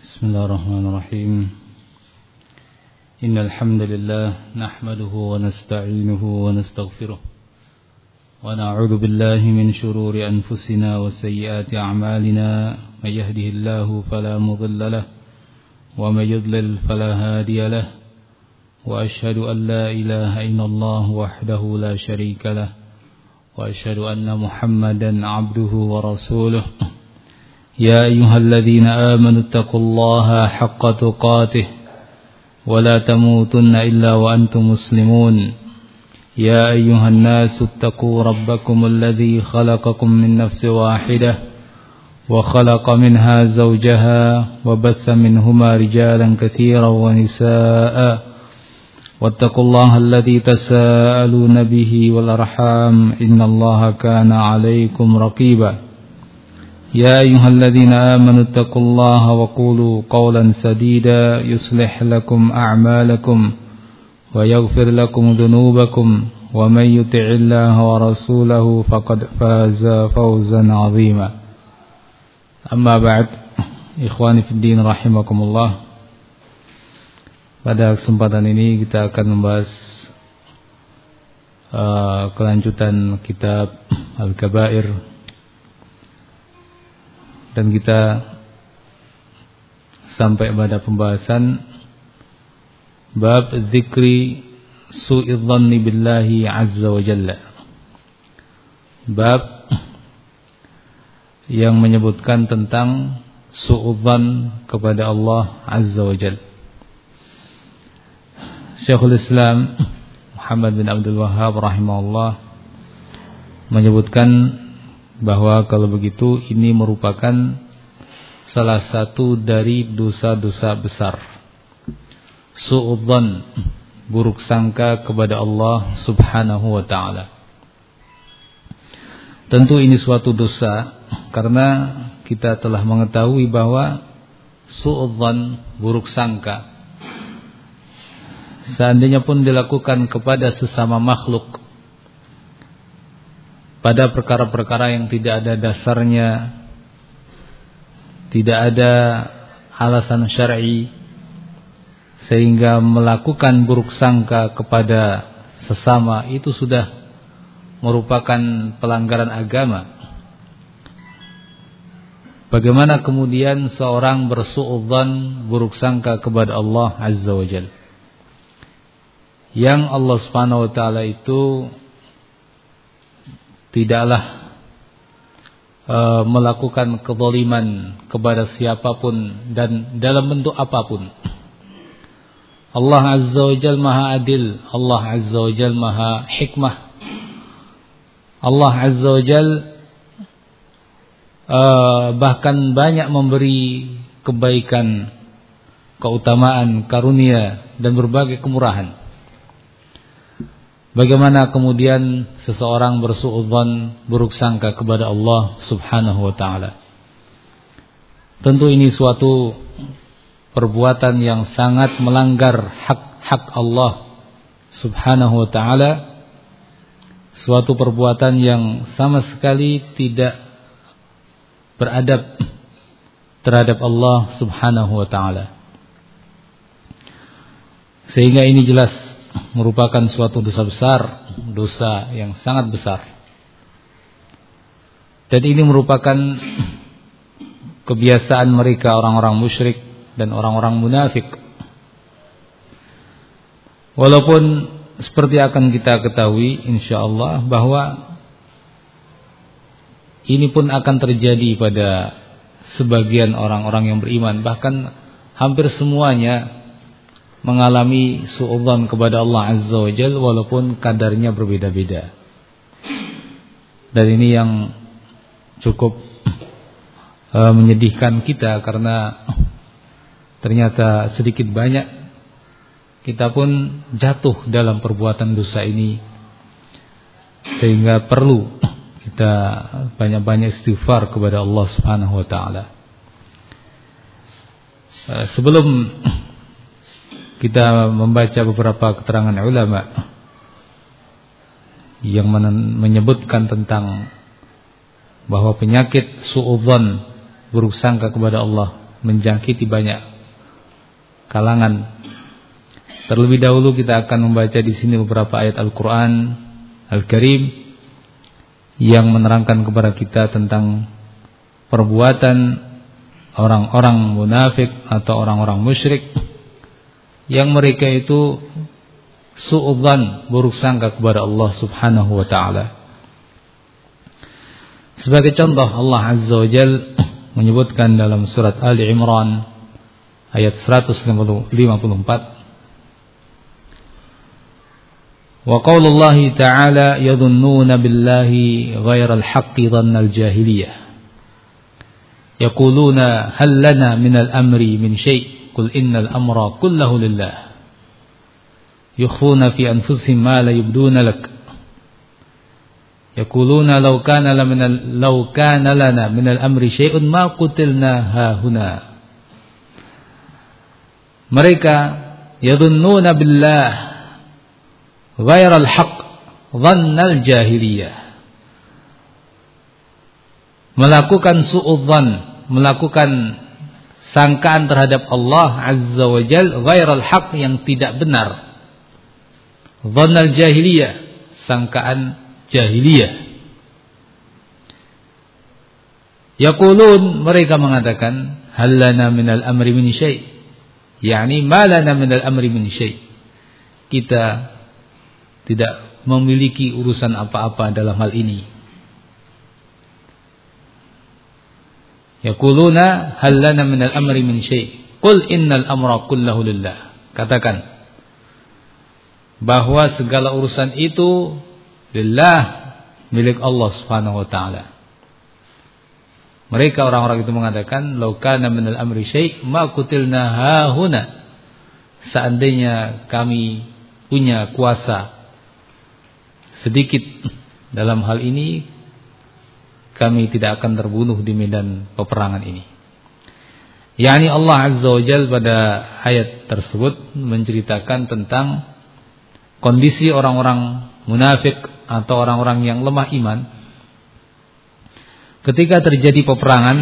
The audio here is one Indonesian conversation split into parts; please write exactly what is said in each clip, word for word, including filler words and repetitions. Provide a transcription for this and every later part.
بسم الله الرحمن الرحيم إن الحمد لله نحمده ونستعينه ونستغفره ونعوذ بالله من شرور أنفسنا وسيئات أعمالنا من يهده الله فلا مضل له ومن يضلل فلا هادي له وأشهد أن لا إله إلا الله وحده لا شريك له وأشهد أن محمدا عبده ورسوله يا أيها الذين آمنوا اتقوا الله حق تقاته ولا تموتن إلا وأنتم مسلمون يا أيها الناس اتقوا ربكم الذي خلقكم من نفس واحدة وخلق منها زوجها وبث منهما رجالا كثيرا ونساء واتقوا الله الذي تساءلون به والأرحام إن الله كان عليكم رقيبا يا أيها الذين آمنوا اتقوا الله وقولوا قولا سديدا يصلح لكم أعمالكم ويغفر لكم ذنوبكم ومن يطع الله ورسوله فقد فاز فوزا عظيما أما بعد إخواني في الدين رحمكم الله. Pada kesempatan ini kita akan membahas uh, kelanjutan kitab Al-Kabair. Dan kita sampai pada pembahasan bab dzikri su'idzanni billahi azza wa jalla. Bab yang menyebutkan tentang su'udzan kepada Allah azza wa jalla. Syekhul Islam Muhammad bin Abdul Wahhab rahimahullah menyebutkan bahwa kalau begitu ini merupakan salah satu dari dosa-dosa besar. Su'udzan, buruk sangka kepada Allah subhanahu wa ta'ala. Tentu ini suatu dosa karena kita telah mengetahui bahwa su'udzan, buruk sangka, seandainya pun dilakukan kepada sesama makhluk pada perkara-perkara yang tidak ada dasarnya, tidak ada alasan syar'i, sehingga melakukan buruk sangka kepada sesama itu sudah merupakan pelanggaran agama. Bagaimana kemudian seorang bersu'udzan, buruk sangka kepada Allah azza wa jalla, yang Allah subhanahu wa ta'ala itu tidaklah uh, melakukan kezaliman kepada siapapun dan dalam bentuk apapun. Allah azza wa jalla maha adil, Allah azza wa jalla maha hikmah. Allah azza wa jalla uh, bahkan banyak memberi kebaikan, keutamaan, karunia dan berbagai kemurahan. Bagaimana kemudian seseorang bersu'udzan, buruk sangka kepada Allah subhanahu wa ta'ala? Tentu ini suatu perbuatan yang sangat melanggar hak-hak Allah subhanahu wa ta'ala. Suatu perbuatan yang sama sekali tidak beradab terhadap Allah subhanahu wa ta'ala. Sehingga ini jelas merupakan suatu dosa besar, dosa yang sangat besar. Dan ini merupakan kebiasaan mereka orang-orang musyrik dan orang-orang munafik. Walaupun seperti akan kita ketahui insyaallah bahwa ini pun akan terjadi pada sebagian orang-orang yang beriman, bahkan hampir semuanya mengalami su'udzan kepada Allah azza wa jalla walaupun kadarnya berbeda-beda. Dan ini yang cukup uh, menyedihkan kita karena ternyata sedikit banyak kita pun jatuh dalam perbuatan dosa ini, sehingga perlu kita banyak-banyak istighfar kepada Allah subhanahu wa ta'ala. uh, Sebelum kita membaca beberapa keterangan ulama yang menyebutkan tentang bahwa penyakit su'udzan, buruk sangka kepada Allah, menjangkiti banyak kalangan. Terlebih dahulu kita akan membaca di sini beberapa ayat Al-Qur'an Al-Karim yang menerangkan kepada kita tentang perbuatan orang-orang munafik atau orang-orang musyrik yang mereka itu su'udzan, buruk sangka kepada Allah Subhanahu wa taala. Sebagai contoh, Allah Azza wa Jalla menyebutkan dalam surat Ali Imran ayat seratus lima puluh empat, wa qaulullahi ta'ala yadhunnuna billahi ghairal haqqi dhannal jahiliyah yaquluna hal lana minal amri min syai' qul innal amra kullahu lillah yukhfuna fi anfusihim ma la yubduna lak yaquluna law kana lana law kana lana minal amri syai'un ma qutilna hahuna. Mereka yadhunnuna billah ghairal haqq dhannal jahiliyah, melakukan su'udzan, melakukan sangkaan terhadap Allah Azza wa Jalla ghairal haqq, yang tidak benar. Dhannal jahiliyah, sangkaan jahiliyah. Yaqulun, mereka mengatakan, hal lana minal amri min syai', yakni ma lana minal amri min syai', kita tidak memiliki urusan apa-apa dalam hal ini. Yaquluna hal lana minal amri min syai', qul innal amra kullahu lillah, katakan bahwa segala urusan itu lillah, milik Allah Subhanahu wa taala. Mereka orang-orang itu mengatakan, law kana minal amri syai' ma qutilna hahuna, seandainya kami punya kuasa sedikit dalam hal ini, kami tidak akan terbunuh di medan peperangan ini. Yani Allah Azza wa Jalla pada ayat tersebut menceritakan tentang kondisi orang-orang munafik atau orang-orang yang lemah iman ketika terjadi peperangan.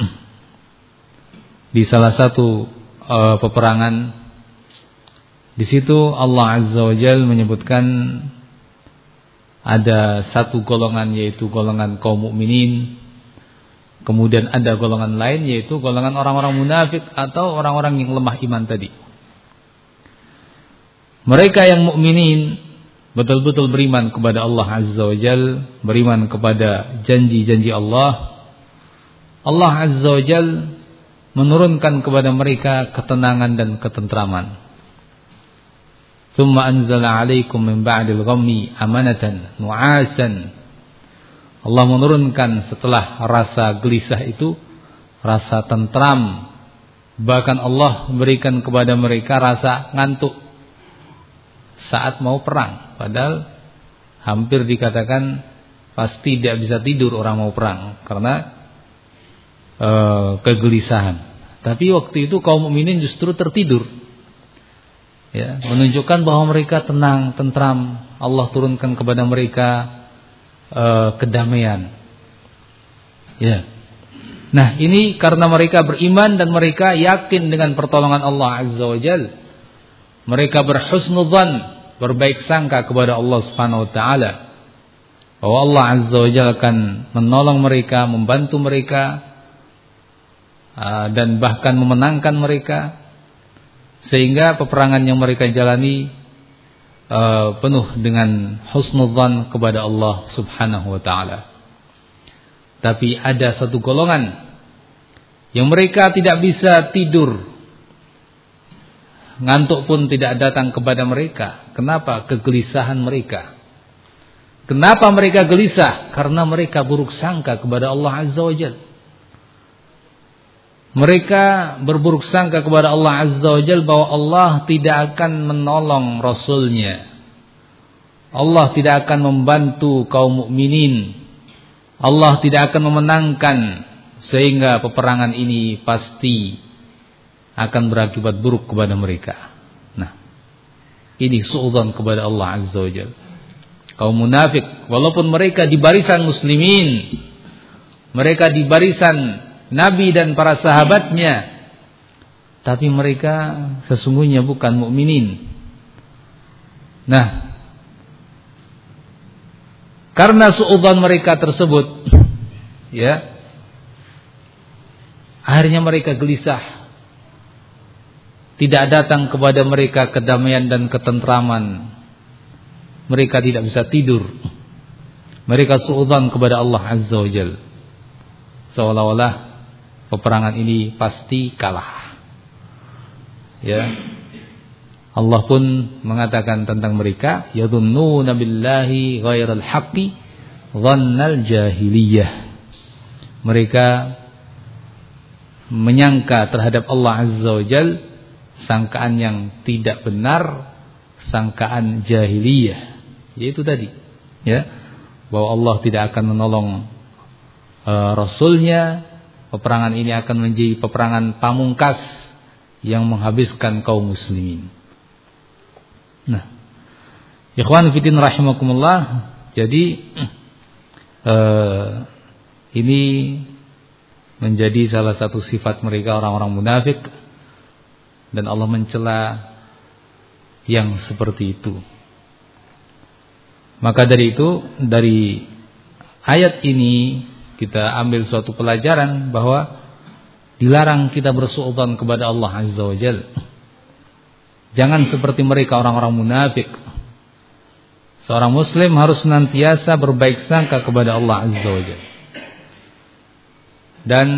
Di salah satu uh, peperangan, di situ Allah Azza wa Jalla menyebutkan ada satu golongan, yaitu golongan kaum mukminin, kemudian ada golongan lain, yaitu golongan orang-orang munafik atau orang-orang yang lemah iman tadi. Mereka yang mukminin betul-betul beriman kepada Allah Azza wa Jalla, beriman kepada janji-janji Allah. Allah Azza wa Jalla menurunkan kepada mereka ketenangan dan ketentraman. Tsumma anzala 'alaikum min ba'dil ghammi amanatan nu'asan. Allah menurunkan setelah rasa gelisah itu rasa tentram. Bahkan Allah memberikan kepada mereka rasa ngantuk saat mau perang, padahal hampir dikatakan pasti tidak bisa tidur orang mau perang karena e, kegelisahan. Tapi waktu itu kaum mukminin justru tertidur, ya, menunjukkan bahwa mereka tenang, tentram. Allah turunkan kepada mereka e, kedamaian. Ya. Nah, ini karena mereka beriman dan mereka yakin dengan pertolongan Allah Azza wa Jalla. Mereka berhusnudzan, berbaik sangka kepada Allah Subhanahu wa taala, bahwa Allah Azza wa Jalla akan menolong mereka, membantu mereka, dan bahkan memenangkan mereka, sehingga peperangan yang mereka jalani penuh dengan husnudzan kepada Allah Subhanahu wa taala. Tapi ada satu golongan yang mereka tidak bisa tidur, ngantuk pun tidak datang kepada mereka. Kenapa? Kegelisahan mereka. Kenapa mereka gelisah? Karena mereka buruk sangka kepada Allah Azza wa Jalla. Mereka berburuk sangka kepada Allah Azza wa Jalla bahwa Allah tidak akan menolong Rasulnya. Allah tidak akan membantu kaum mukminin. Allah tidak akan memenangkan, sehingga peperangan ini pasti akan berakibat buruk kepada mereka. Nah, ini suudzon kepada Allah Azza wa Jalla. Kaum munafik, walaupun mereka di barisan muslimin, mereka di barisan Nabi dan para sahabatnya, tapi mereka sesungguhnya bukan mukminin. Nah, karena suudzon mereka tersebut, ya, akhirnya mereka gelisah. Tidak datang kepada mereka kedamaian dan ketentraman. Mereka tidak bisa tidur. Mereka suudzon kepada Allah Azza wa Jalla, seolah-olah peperangan ini pasti kalah. Ya, Allah pun mengatakan tentang mereka, yadhunnuna billahi ghairal haqqi dhannal jahiliyah. Mereka menyangka terhadap Allah Azza wa Jalla sangkaan yang tidak benar, sangkaan jahiliyah, yaitu tadi, ya, bahwa Allah tidak akan menolong uh, Rasulnya. Peperangan ini akan menjadi peperangan pamungkas yang menghabiskan kaum muslimin. Nah, ikhwan fillah rahimakumullah, jadi uh, ini menjadi salah satu sifat mereka orang-orang munafik, dan Allah mencela yang seperti itu. Maka dari itu, dari ayat ini kita ambil suatu pelajaran bahwa dilarang kita bersuudzon kepada Allah Azza wa Jalla. Jangan seperti mereka orang-orang munafik. Seorang muslim harus senantiasa berbaik sangka kepada Allah Azza wa Jalla. Dan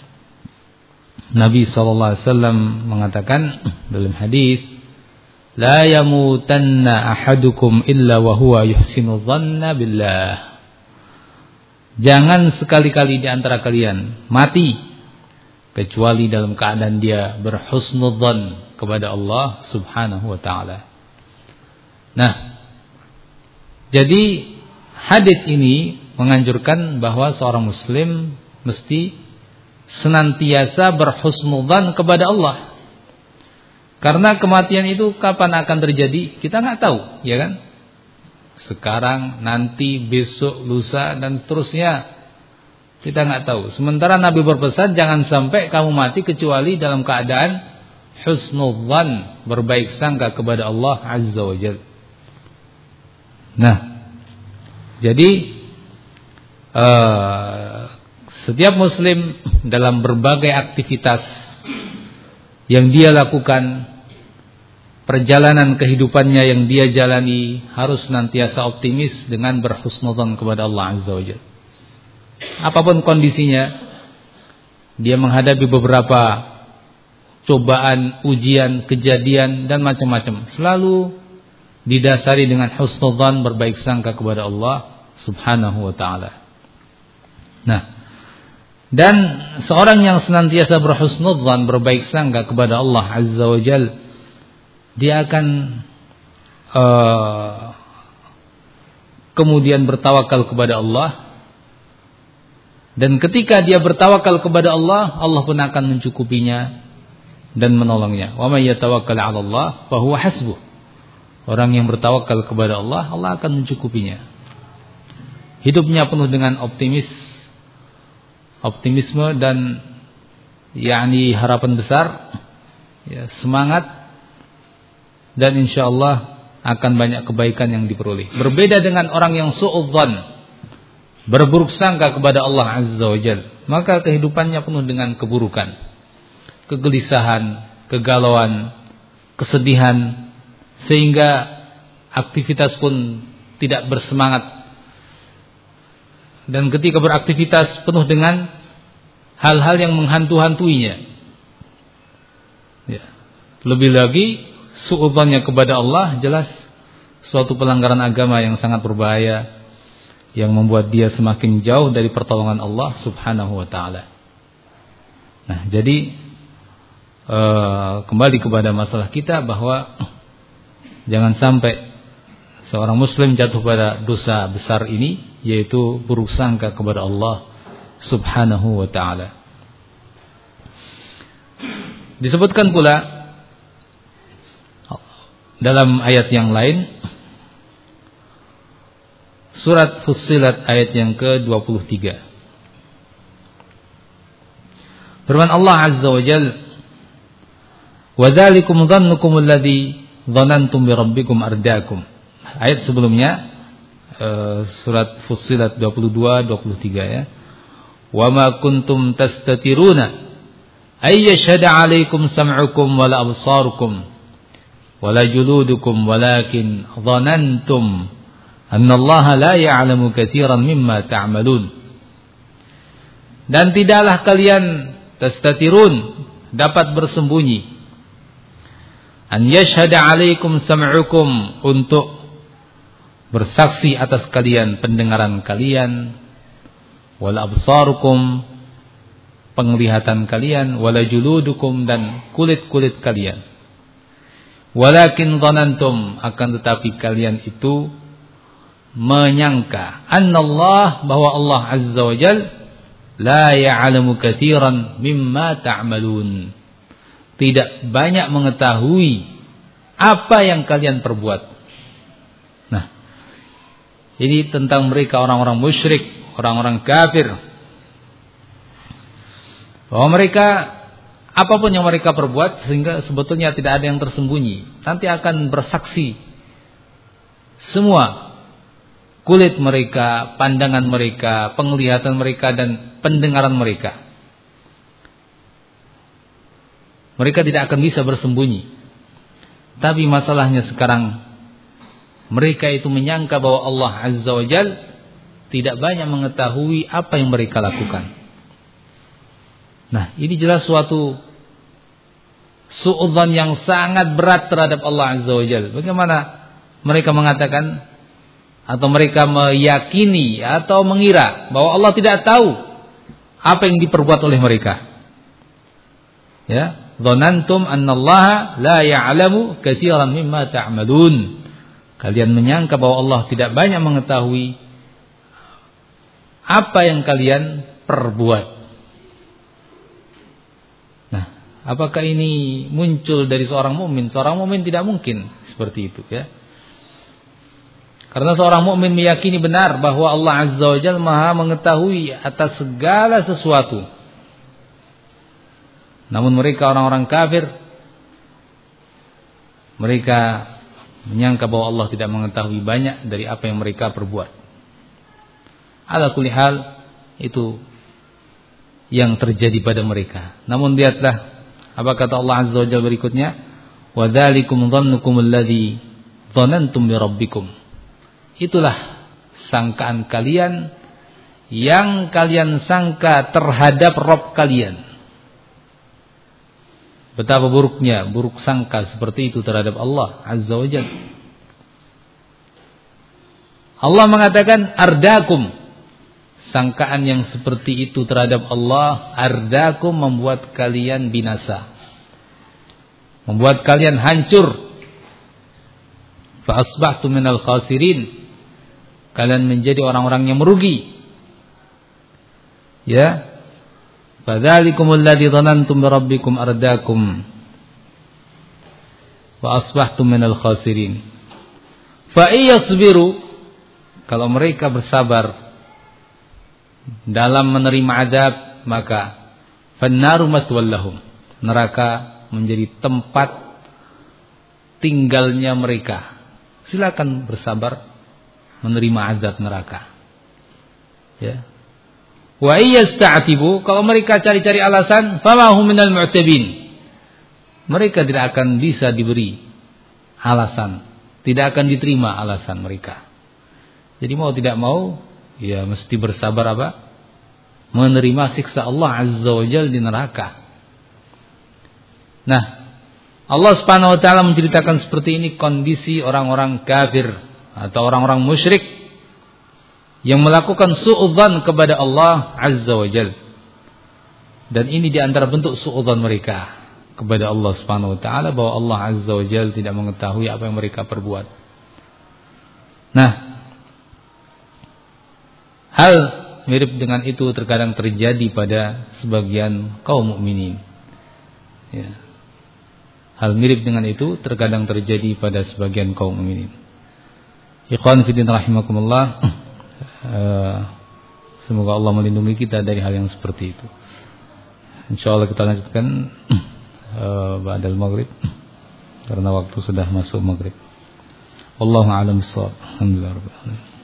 Nabi sallallahu alaihi wasallam mengatakan dalam hadis, la yamutanna ahadukum illa wa huwa yuhsinu dhanna billah. Jangan sekali-kali di antara kalian mati kecuali dalam keadaan dia berhusnudzan kepada Allah Subhanahu wa taala. Nah, jadi hadis ini menganjurkan bahwa seorang muslim mesti senantiasa berhusnudzan kepada Allah. Karena kematian itu kapan akan terjadi kita nggak tahu, ya kan? Sekarang, nanti, besok, lusa, dan seterusnya kita nggak tahu. Sementara Nabi berpesan jangan sampai kamu mati kecuali dalam keadaan husnudzan, berbaik sangka kepada Allah Azza wa Jalla. Nah, jadi uh, setiap muslim dalam berbagai aktivitas yang dia lakukan, perjalanan kehidupannya yang dia jalani, harus senantiasa optimis dengan berhusnudzan kepada Allah Azza wa Jalla. Apapun kondisinya, dia menghadapi beberapa cobaan, ujian, kejadian, dan macam-macam, selalu didasari dengan husnudzan, berbaik sangka kepada Allah Subhanahu wa ta'ala. Nah, dan seorang yang senantiasa berhusnudzan, berbaik sangka kepada Allah Azza wa Jalla, dia akan uh, kemudian bertawakal kepada Allah. Dan ketika dia bertawakal kepada Allah, Allah pun akan mencukupinya dan menolongnya. Wa may yatawakkal 'ala Allah fa huwa hasbuh. Orang yang bertawakal kepada Allah, Allah akan mencukupinya. Hidupnya penuh dengan optimis, optimisme dan yakni harapan besar, ya, semangat. Dan insya Allah akan banyak kebaikan yang diperoleh. Berbeda dengan orang yang su'udzan, berburuk sangka kepada Allah Azza wa Jalla, maka kehidupannya penuh dengan keburukan, kegelisahan, kegalauan, kesedihan, sehingga aktivitas pun tidak bersemangat. Dan ketika beraktivitas penuh dengan hal-hal yang menghantu-hantuinya, ya. Lebih lagi suudzonnya kepada Allah jelas suatu pelanggaran agama yang sangat berbahaya, yang membuat dia semakin jauh dari pertolongan Allah Subhanahu wa ta'ala. Nah, jadi uh, kembali kepada masalah kita, bahwa jangan sampai seorang muslim jatuh pada dosa besar ini, yaitu buruk sangka kepada Allah Subhanahu wa ta'ala. Disebutkan pula dalam ayat yang lain, surat Fussilat ayat yang ke dua puluh tiga. Firman Allah Azza wa Jalla, Wa dzalikum dhannukum alladzi dhanantum bi rabbikum ardaakum. Ayat sebelumnya uh, surat Fussilat dua puluh dua dua puluh tiga ya. Wa ma kuntum tastatiruna ay yashhadu 'alaikum sam'ukum wala absarukum wala juludukum walakin dhanantum annallaha la ya'lamu katsiran mimma ta'malun. Dan tidaklah kalian tastatirun dapat bersembunyi an yashhadu 'alaikum sam'ukum untuk bersaksi atas kalian pendengaran kalian, wala absarukum penglihatan kalian, wala juludukum dan kulit-kulit kalian. Walakin dhanantum akan tetapi kalian itu menyangka annallah bahwa Allah azza wa jal la ya'lamu katsiran mimma ta'malun, tidak banyak mengetahui apa yang kalian perbuat. Nah, ini tentang mereka orang-orang musyrik, orang-orang kafir, bahwa mereka apapun yang mereka perbuat sehingga sebetulnya tidak ada yang tersembunyi, nanti akan bersaksi semua, kulit mereka, pandangan mereka, penglihatan mereka dan pendengaran mereka. Mereka tidak akan bisa bersembunyi. Tapi masalahnya sekarang mereka itu menyangka bahwa Allah azza wa jal tidak banyak mengetahui apa yang mereka lakukan. Nah, ini jelas suatu su'udzan yang sangat berat terhadap Allah azza wa jal. Bagaimana mereka mengatakan atau mereka meyakini atau mengira bahwa Allah tidak tahu apa yang diperbuat oleh mereka. Ya, dzanantum annallaha la ya'lamu katsiran mimma ta'malun. Kalian menyangka bahwa Allah tidak banyak mengetahui apa yang kalian perbuat. Nah, apakah ini muncul dari seorang mukmin? Seorang mukmin tidak mungkin seperti itu, ya. Karena seorang mukmin meyakini benar bahwa Allah azza wa jalla Maha mengetahui atas segala sesuatu. Namun mereka orang-orang kafir, mereka menyangka bahwa Allah tidak mengetahui banyak dari apa yang mereka perbuat. Ala kulli hal, itu yang terjadi pada mereka. Namun lihatlah apa kata Allah azza wa jalla berikutnya, wa dzalikum dhannukum alladzi dhanantum bi rabbikum. Itulah sangkaan kalian yang kalian sangka terhadap Rabb kalian. Betapa buruknya, buruk sangka seperti itu terhadap Allah azza wa jalla. Allah mengatakan ardakum. Sangkaan yang seperti itu terhadap Allah, ardakum, membuat kalian binasa, membuat kalian hancur. Fa asbahtum minal khasirin. Kalian menjadi orang-orang yang merugi. Ya. Fadzalikumul ladzi dhanantum bi rabbikum ardakum wa asbahtum minal khasirin. Fa iyasbiru, kalau mereka bersabar dalam menerima azab, maka fannaru maswallahum, neraka menjadi tempat tinggalnya mereka. Silakan bersabar menerima azab neraka. Ya. Wa iyasta'tibu, kalau mereka cari-cari alasan, famahum minal mu'tabin. Mereka tidak akan bisa diberi alasan, tidak akan diterima alasan mereka. Jadi mau tidak mau, ya mesti bersabar apa? Menerima siksa Allah azza wa jalla di neraka. Nah, Allah Subhanahu wa taala menceritakan seperti ini kondisi orang-orang kafir atau orang-orang musyrik yang melakukan su'udzan kepada Allah azza wa jalla. Dan ini di antara bentuk su'udzan mereka kepada Allah Subhanahu wa taala, bahwa Allah azza wa jalla tidak mengetahui apa yang mereka perbuat. Nah, hal mirip dengan itu terkadang terjadi pada sebagian kaum mukminin. Ya. Hal mirip dengan itu terkadang terjadi pada sebagian kaum mukminin. Ikhwan fillah rahimakumullah. Semoga Allah melindungi kita dari hal yang seperti itu. Insyaallah kita lanjutkan uh, ba'dal maghrib karena waktu sudah masuk maghrib. Wallahu a'lam bissawab. Alhamdulillah rabbil alamin.